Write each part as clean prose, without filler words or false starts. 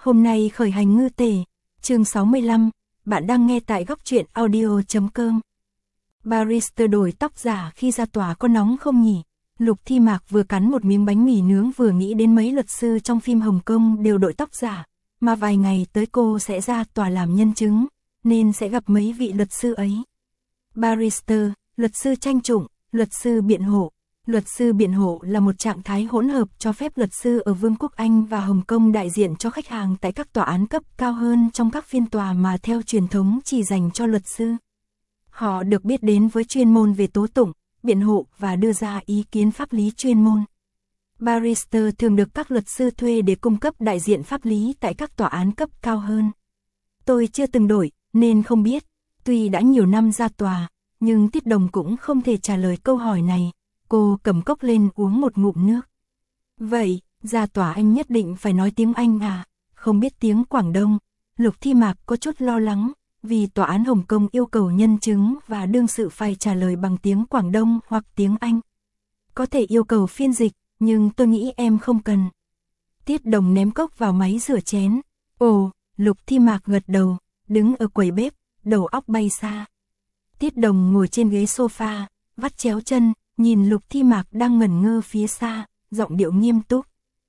Hôm nay khởi hành ngư tề, chương 65, bạn đang nghe tại góc truyện audio.com. Barrister đổi tóc giả khi ra tòa có nóng không nhỉ? Lục Thi Mạc vừa cắn một miếng bánh mì nướng vừa nghĩ đến mấy luật sư trong phim Hồng Kông đều đội tóc giả, mà vài ngày tới cô sẽ ra tòa làm nhân chứng, nên sẽ gặp mấy vị luật sư ấy. Barrister, luật sư tranh tụng, luật sư biện hộ. Luật sư biện hộ là một trạng thái hỗn hợp cho phép luật sư ở Vương quốc Anh và Hồng Kông đại diện cho khách hàng tại các tòa án cấp cao hơn trong các phiên tòa mà theo truyền thống chỉ dành cho luật sư. Họ được biết đến với chuyên môn về tố tụng, biện hộ và đưa ra ý kiến pháp lý chuyên môn. Barrister thường được các luật sư thuê để cung cấp đại diện pháp lý tại các tòa án cấp cao hơn. Tôi chưa từng đổi, nên không biết. Tuy đã nhiều năm ra tòa, nhưng Tiết Đồng cũng không thể trả lời câu hỏi này. Cô cầm cốc lên uống một ngụm nước. Vậy, ra tòa anh nhất định phải nói tiếng Anh à? Không biết tiếng Quảng Đông. Lục Thi Mạc có chút lo lắng, vì tòa án Hồng Kông yêu cầu nhân chứng và đương sự phải trả lời bằng tiếng Quảng Đông hoặc tiếng Anh. Có thể yêu cầu phiên dịch, nhưng tôi nghĩ em không cần. Tiết Đồng ném cốc vào máy rửa chén. Ồ, Lục Thi Mạc gật đầu, đứng ở quầy bếp, đầu óc bay xa. Tiết Đồng ngồi trên ghế sofa, vắt chéo chân, nhìn Lục Thi Mạc đang ngẩn ngơ phía xa, giọng điệu nghiêm túc.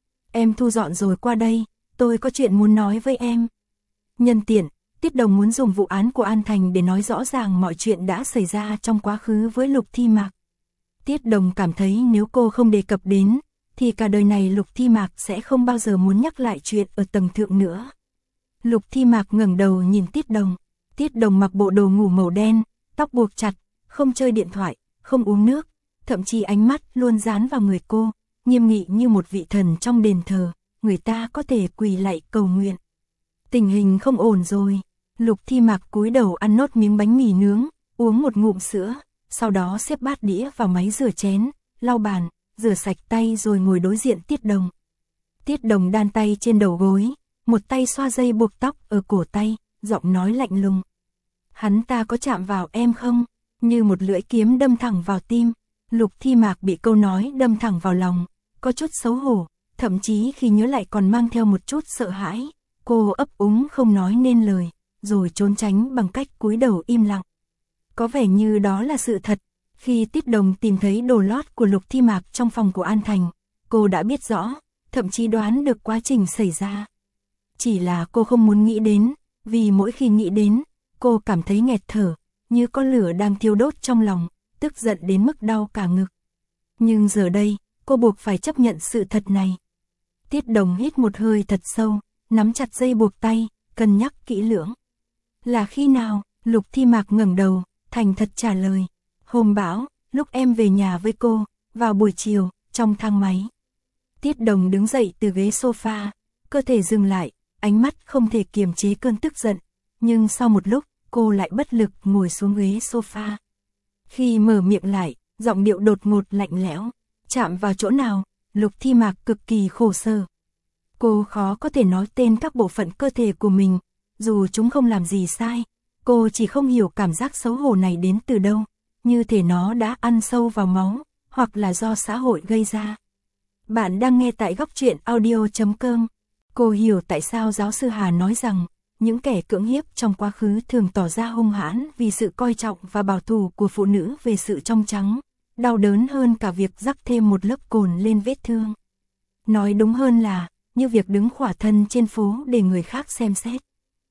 Em thu dọn rồi qua đây, tôi có chuyện muốn nói với em. Nhân tiện, Tiết Đồng muốn dùng vụ án của An Thành để nói rõ ràng mọi chuyện đã xảy ra trong quá khứ với Lục Thi Mạc. Tiết Đồng cảm thấy nếu cô không đề cập đến, thì cả đời này Lục Thi Mạc sẽ không bao giờ muốn nhắc lại chuyện ở tầng thượng nữa. Lục Thi Mạc ngẩng đầu nhìn Tiết Đồng. Tiết Đồng mặc bộ đồ ngủ màu đen, tóc buộc chặt, không chơi điện thoại, không uống nước. Thậm chí ánh mắt luôn dán vào người cô, nghiêm nghị như một vị thần trong đền thờ, người ta có thể quỳ lạy cầu nguyện. Tình hình không ổn rồi. Lục Thi Mạc cúi đầu ăn nốt miếng bánh mì nướng, uống một ngụm sữa, sau đó xếp bát đĩa vào máy rửa chén, lau bàn, rửa sạch tay rồi ngồi đối diện Tiết Đồng. Tiết Đồng đan tay trên đầu gối, một tay xoa dây buộc tóc ở cổ tay, giọng nói lạnh lùng. Hắn ta có chạm vào em không? Như một lưỡi kiếm đâm thẳng vào tim. Lục Thi Mạc bị câu nói đâm thẳng vào lòng, có chút xấu hổ, thậm chí khi nhớ lại còn mang theo một chút sợ hãi. Cô ấp úng không nói nên lời, rồi trốn tránh bằng cách cúi đầu im lặng. Có vẻ như đó là sự thật. Khi Tiết Đồng tìm thấy đồ lót của Lục Thi Mạc trong phòng của An Thành, cô đã biết rõ, thậm chí đoán được quá trình xảy ra. Chỉ là cô không muốn nghĩ đến, vì mỗi khi nghĩ đến, cô cảm thấy nghẹt thở, như có lửa đang thiêu đốt trong lòng, tức giận đến mức đau cả ngực. Nhưng giờ đây, cô buộc phải chấp nhận sự thật này. Tiết Đồng hít một hơi thật sâu, nắm chặt dây buộc tay, cân nhắc kỹ lưỡng. Là khi nào? Lục Thi Mạc ngẩng đầu, thành thật trả lời. Hôm bão, lúc em về nhà với cô, vào buổi chiều, trong thang máy. Tiết Đồng đứng dậy từ ghế sofa, cơ thể dừng lại, ánh mắt không thể kiềm chế cơn tức giận. Nhưng sau một lúc, cô lại bất lực ngồi xuống ghế sofa. Khi mở miệng lại, giọng điệu đột ngột lạnh lẽo. Chạm vào chỗ nào? Lục Thi Mạc cực kỳ khổ sở. Cô khó có thể nói tên các bộ phận cơ thể của mình, dù chúng không làm gì sai. Cô chỉ không hiểu cảm giác xấu hổ này đến từ đâu, như thể nó đã ăn sâu vào máu, hoặc là do xã hội gây ra. Bạn đang nghe tại góc truyện audio.com. Cô hiểu tại sao giáo sư Hà nói rằng, những kẻ cưỡng hiếp trong quá khứ thường tỏ ra hung hãn vì sự coi trọng và bảo thủ của phụ nữ về sự trong trắng, đau đớn hơn cả việc rắc thêm một lớp cồn lên vết thương. Nói đúng hơn là, như việc đứng khỏa thân trên phố để người khác xem xét.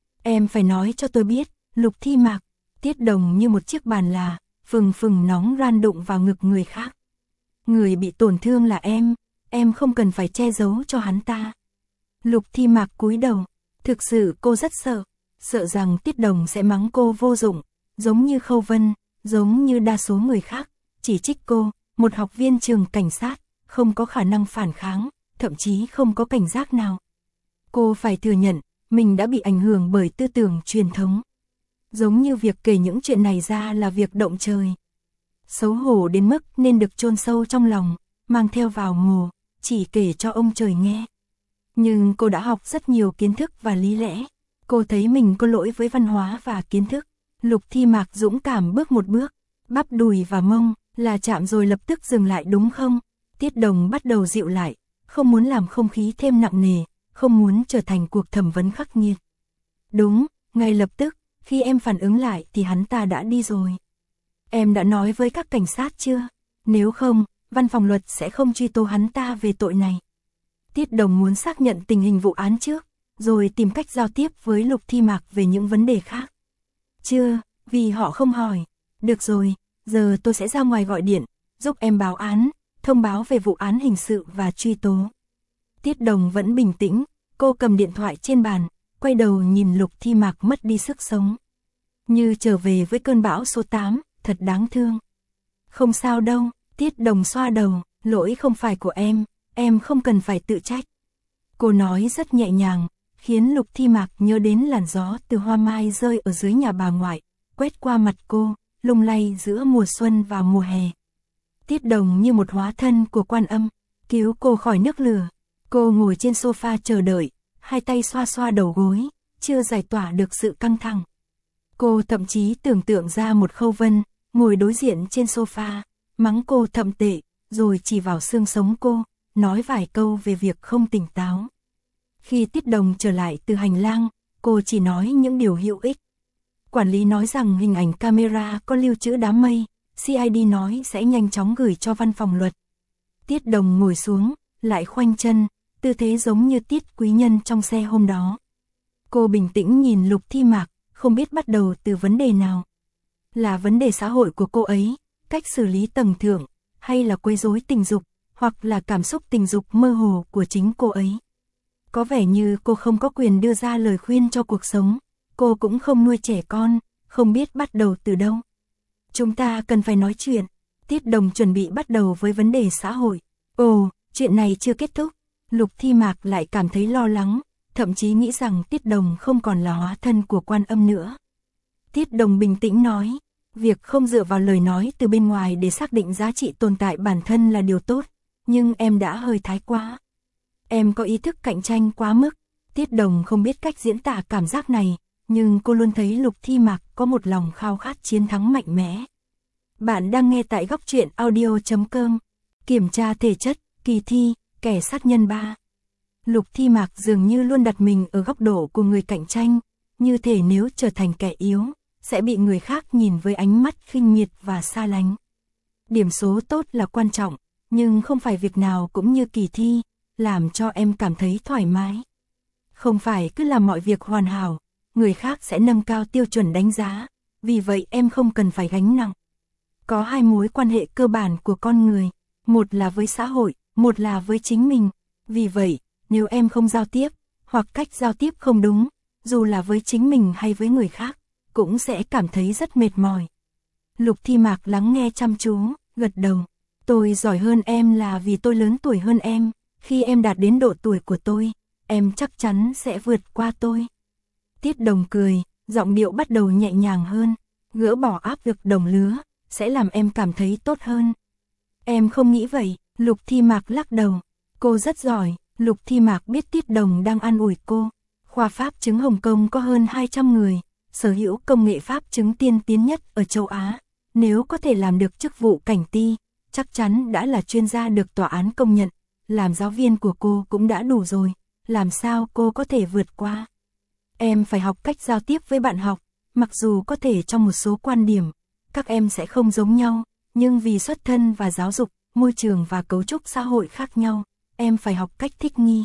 Em phải nói cho tôi biết, Lục Thi Mạc. Tiết Đồng như một chiếc bàn là, phừng phừng nóng ran đụng vào ngực người khác. Người bị tổn thương là em không cần phải che giấu cho hắn ta. Lục Thi Mạc cúi đầu. Thực sự cô rất sợ rằng Tiết Đồng sẽ mắng cô vô dụng, giống như Khâu Vân, giống như đa số người khác, chỉ trích cô, một học viên trường cảnh sát, không có khả năng phản kháng, thậm chí không có cảnh giác nào. Cô phải thừa nhận, mình đã bị ảnh hưởng bởi tư tưởng truyền thống. Giống như việc kể những chuyện này ra là việc động trời. Xấu hổ đến mức nên được chôn sâu trong lòng, mang theo vào mồ, chỉ kể cho ông trời nghe. Nhưng cô đã học rất nhiều kiến thức và lý lẽ. Cô thấy mình có lỗi với văn hóa và kiến thức. Lục Thi Mạc dũng cảm bước một bước, bắp đùi và mông, là chạm rồi lập tức dừng lại đúng không? Tiết Đồng bắt đầu dịu lại, không muốn làm không khí thêm nặng nề, không muốn trở thành cuộc thẩm vấn khắc nghiệt. Đúng, ngay lập tức, khi em phản ứng lại thì hắn ta đã đi rồi. Em đã nói với các cảnh sát chưa? Nếu không, văn phòng luật sẽ không truy tố hắn ta về tội này. Tiết Đồng muốn xác nhận tình hình vụ án trước, rồi tìm cách giao tiếp với Lục Thi Mạc về những vấn đề khác. Chưa, vì họ không hỏi. Được rồi, giờ tôi sẽ ra ngoài gọi điện, giúp em báo án, thông báo về vụ án hình sự và truy tố. Tiết Đồng vẫn bình tĩnh, cô cầm điện thoại trên bàn, quay đầu nhìn Lục Thi Mạc mất đi sức sống. Như trở về với cơn bão số 8, thật đáng thương. Không sao đâu, Tiết Đồng xoa đầu, lỗi không phải của em không cần phải tự trách. Cô nói rất nhẹ nhàng, khiến Lục Thi Mạc nhớ đến làn gió từ hoa mai rơi ở dưới nhà bà ngoại, quét qua mặt cô, lung lay giữa mùa xuân và mùa hè. Tiết Đồng như một hóa thân của Quan Âm, cứu cô khỏi nước lửa. Cô ngồi trên sofa chờ đợi, hai tay xoa xoa đầu gối, chưa giải tỏa được sự căng thẳng. Cô thậm chí tưởng tượng ra một Khâu Vân, ngồi đối diện trên sofa, mắng cô thậm tệ, rồi chỉ vào xương sống cô, nói vài câu về việc không tỉnh táo. Khi Tiết Đồng trở lại từ hành lang, cô chỉ nói những điều hữu ích. Quản lý nói rằng hình ảnh camera có lưu trữ đám mây, CID nói sẽ nhanh chóng gửi cho văn phòng luật. Tiết Đồng ngồi xuống, lại khoanh chân, tư thế giống như Tiết Quý Nhân trong xe hôm đó. Cô bình tĩnh nhìn Lục Thi Mạc, không biết bắt đầu từ vấn đề nào. Là vấn đề xã hội của cô ấy, cách xử lý tầng thượng, hay là quấy rối tình dục, hoặc là cảm xúc tình dục mơ hồ của chính cô ấy. Có vẻ như cô không có quyền đưa ra lời khuyên cho cuộc sống, cô cũng không nuôi trẻ con, không biết bắt đầu từ đâu. Chúng ta cần phải nói chuyện. Tiết Đồng chuẩn bị bắt đầu với vấn đề xã hội. Ồ, chuyện này chưa kết thúc. Lục Thi Mạc lại cảm thấy lo lắng, thậm chí nghĩ rằng Tiết Đồng không còn là hóa thân của Quan Âm nữa. Tiết Đồng bình tĩnh nói, việc không dựa vào lời nói từ bên ngoài để xác định giá trị tồn tại bản thân là điều tốt, nhưng em đã hơi thái quá. Em có ý thức cạnh tranh quá mức. Tiết Đồng không biết cách diễn tả cảm giác này, nhưng cô luôn thấy Lục Thi Mạc có một lòng khao khát chiến thắng mạnh mẽ. Bạn đang nghe tại góc truyện audio.com. Kiểm tra thể chất, kỳ thi, kẻ sát nhân 3. Lục Thi Mạc dường như luôn đặt mình ở góc độ của người cạnh tranh, như thể nếu trở thành kẻ yếu, sẽ bị người khác nhìn với ánh mắt khinh miệt và xa lánh. Điểm số tốt là quan trọng, nhưng không phải việc nào cũng như kỳ thi, làm cho em cảm thấy thoải mái. Không phải cứ làm mọi việc hoàn hảo, người khác sẽ nâng cao tiêu chuẩn đánh giá, vì vậy em không cần phải gánh nặng. Có hai mối quan hệ cơ bản của con người, một là với xã hội, một là với chính mình. Vì vậy, nếu em không giao tiếp, hoặc cách giao tiếp không đúng, dù là với chính mình hay với người khác, cũng sẽ cảm thấy rất mệt mỏi. Lục Thi Mạc lắng nghe chăm chú, gật đầu. Tôi giỏi hơn em là vì tôi lớn tuổi hơn em. Khi em đạt đến độ tuổi của tôi, em chắc chắn sẽ vượt qua tôi. Tiết Đồng cười, giọng điệu bắt đầu nhẹ nhàng hơn. Gỡ bỏ áp lực đồng lứa, sẽ làm em cảm thấy tốt hơn. Em không nghĩ vậy. Lục Thi Mạc lắc đầu. Cô rất giỏi. Lục Thi Mạc biết Tiết Đồng đang an ủi cô. Khoa pháp chứng Hồng Kông có hơn 200 người, sở hữu công nghệ pháp chứng tiên tiến nhất ở châu Á. Nếu có thể làm được chức vụ cảnh ti, chắc chắn đã là chuyên gia được tòa án công nhận. Làm giáo viên của cô cũng đã đủ rồi, làm sao cô có thể vượt qua? Em phải học cách giao tiếp với bạn học, mặc dù có thể trong một số quan điểm, các em sẽ không giống nhau, nhưng vì xuất thân và giáo dục, môi trường và cấu trúc xã hội khác nhau, em phải học cách thích nghi.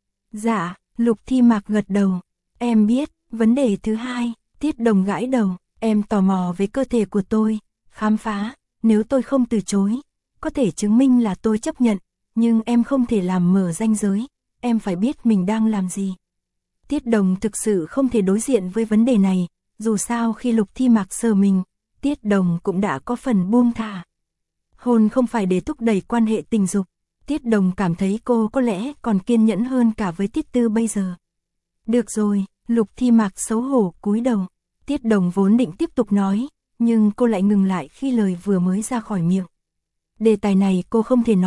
Dạ, Lục Thi Mạc gật đầu. Em biết. Vấn đề thứ hai, Tiết Đồng gãi đầu. Em tò mò về cơ thể của tôi, khám phá, nếu tôi không từ chối, có thể chứng minh là tôi chấp nhận, nhưng em không thể làm mở ranh giới, em phải biết mình đang làm gì. Tiết Đồng thực sự không thể đối diện với vấn đề này, dù sao khi Lục Thi Mạc sờ mình, Tiết Đồng cũng đã có phần buông thả. Hôn không phải để thúc đẩy quan hệ tình dục. Tiết Đồng cảm thấy cô có lẽ còn kiên nhẫn hơn cả với Tiết Tư bây giờ. Được rồi, Lục Thi Mạc xấu hổ cúi đầu. Tiết Đồng vốn định tiếp tục nói, nhưng cô lại ngừng lại khi lời vừa mới ra khỏi miệng. Đề tài này cô không thể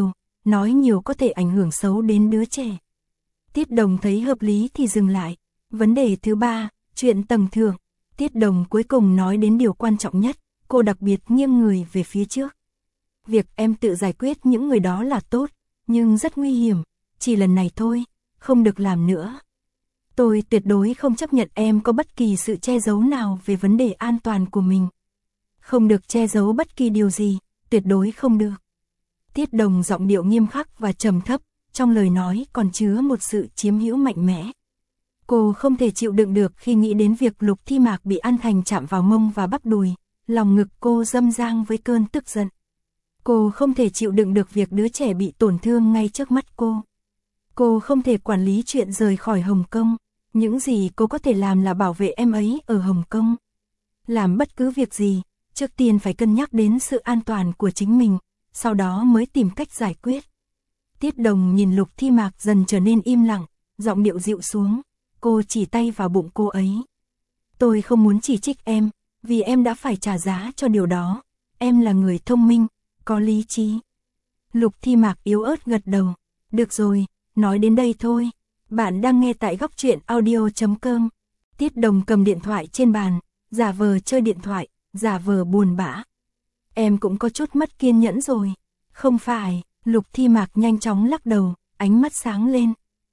nói nhiều có thể ảnh hưởng xấu đến đứa trẻ. Tiết Đồng thấy hợp lý thì dừng lại. Vấn đề thứ ba, chuyện tầng thượng. Tiết Đồng cuối cùng nói đến điều quan trọng nhất, cô đặc biệt nghiêng người về phía trước. Việc em tự giải quyết những người đó là tốt, nhưng rất nguy hiểm, chỉ lần này thôi, không được làm nữa. Tôi tuyệt đối không chấp nhận em có bất kỳ sự che giấu nào về vấn đề an toàn của mình. Không được che giấu bất kỳ điều gì, tuyệt đối không được. Tiết Đồng giọng điệu nghiêm khắc và trầm thấp, trong lời nói còn chứa một sự chiếm hữu mạnh mẽ. Cô không thể chịu đựng được khi nghĩ đến việc Lục Thi Mạc bị An Thành chạm vào mông và bắp đùi, lòng ngực cô râm rang với cơn tức giận. Cô không thể chịu đựng được việc đứa trẻ bị tổn thương ngay trước mắt cô. Cô không thể quản lý chuyện rời khỏi Hồng Kông, những gì cô có thể làm là bảo vệ em ấy ở Hồng Kông. Làm bất cứ việc gì, trước tiên phải cân nhắc đến sự an toàn của chính mình, sau đó mới tìm cách giải quyết. Tiết Đồng nhìn Lục Thi Mạc dần trở nên im lặng, giọng điệu dịu xuống, cô chỉ tay vào bụng cô ấy. Tôi không muốn chỉ trích em, vì em đã phải trả giá cho điều đó. Em là người thông minh, có lý trí. Lục Thi Mạc yếu ớt gật đầu. Được rồi, nói đến đây thôi. Bạn đang nghe tại góc truyện audio.com. Tiết Đồng cầm điện thoại trên bàn, giả vờ chơi điện thoại, giả vờ buồn bã. Em cũng có chút mất kiên nhẫn rồi. Không phải, Lục Thi Mạc nhanh chóng lắc đầu, ánh mắt sáng lên.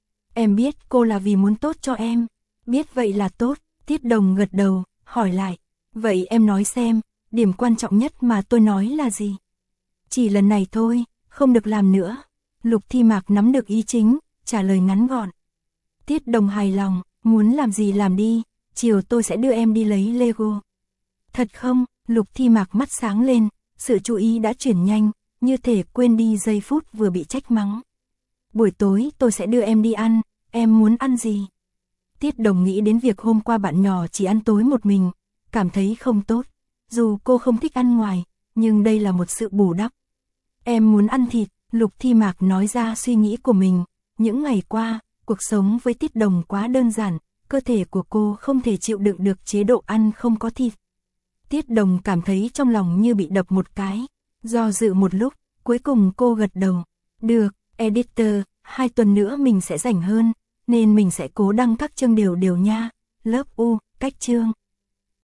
Em biết cô là vì muốn tốt cho em. Biết vậy là tốt. Tiết Đồng gật đầu, hỏi lại. Vậy em nói xem, điểm quan trọng nhất mà tôi nói là gì? Chỉ lần này thôi, không được làm nữa. Lục Thi Mạc nắm được ý chính, trả lời ngắn gọn. Tiết Đồng hài lòng, muốn làm gì làm đi, chiều tôi sẽ đưa em đi lấy Lego. Thật không? Lục Thi Mạc mắt sáng lên, sự chú ý đã chuyển nhanh, như thể quên đi giây phút vừa bị trách mắng. Buổi tối tôi sẽ đưa em đi ăn, em muốn ăn gì? Tiết Đồng nghĩ đến việc hôm qua bạn nhỏ chỉ ăn tối một mình, cảm thấy không tốt. Dù cô không thích ăn ngoài, nhưng đây là một sự bù đắp. Em muốn ăn thịt, Lục Thi Mạc nói ra suy nghĩ của mình. Những ngày qua, cuộc sống với Tiết Đồng quá đơn giản, cơ thể của cô không thể chịu đựng được chế độ ăn không có thịt. Tiết Đồng cảm thấy trong lòng như bị đập một cái. Do dự một lúc, cuối cùng cô gật đầu. Được, editor, 2 tuần nữa mình sẽ rảnh hơn, nên mình sẽ cố đăng các chương đều nha. Lớp U, cách chương.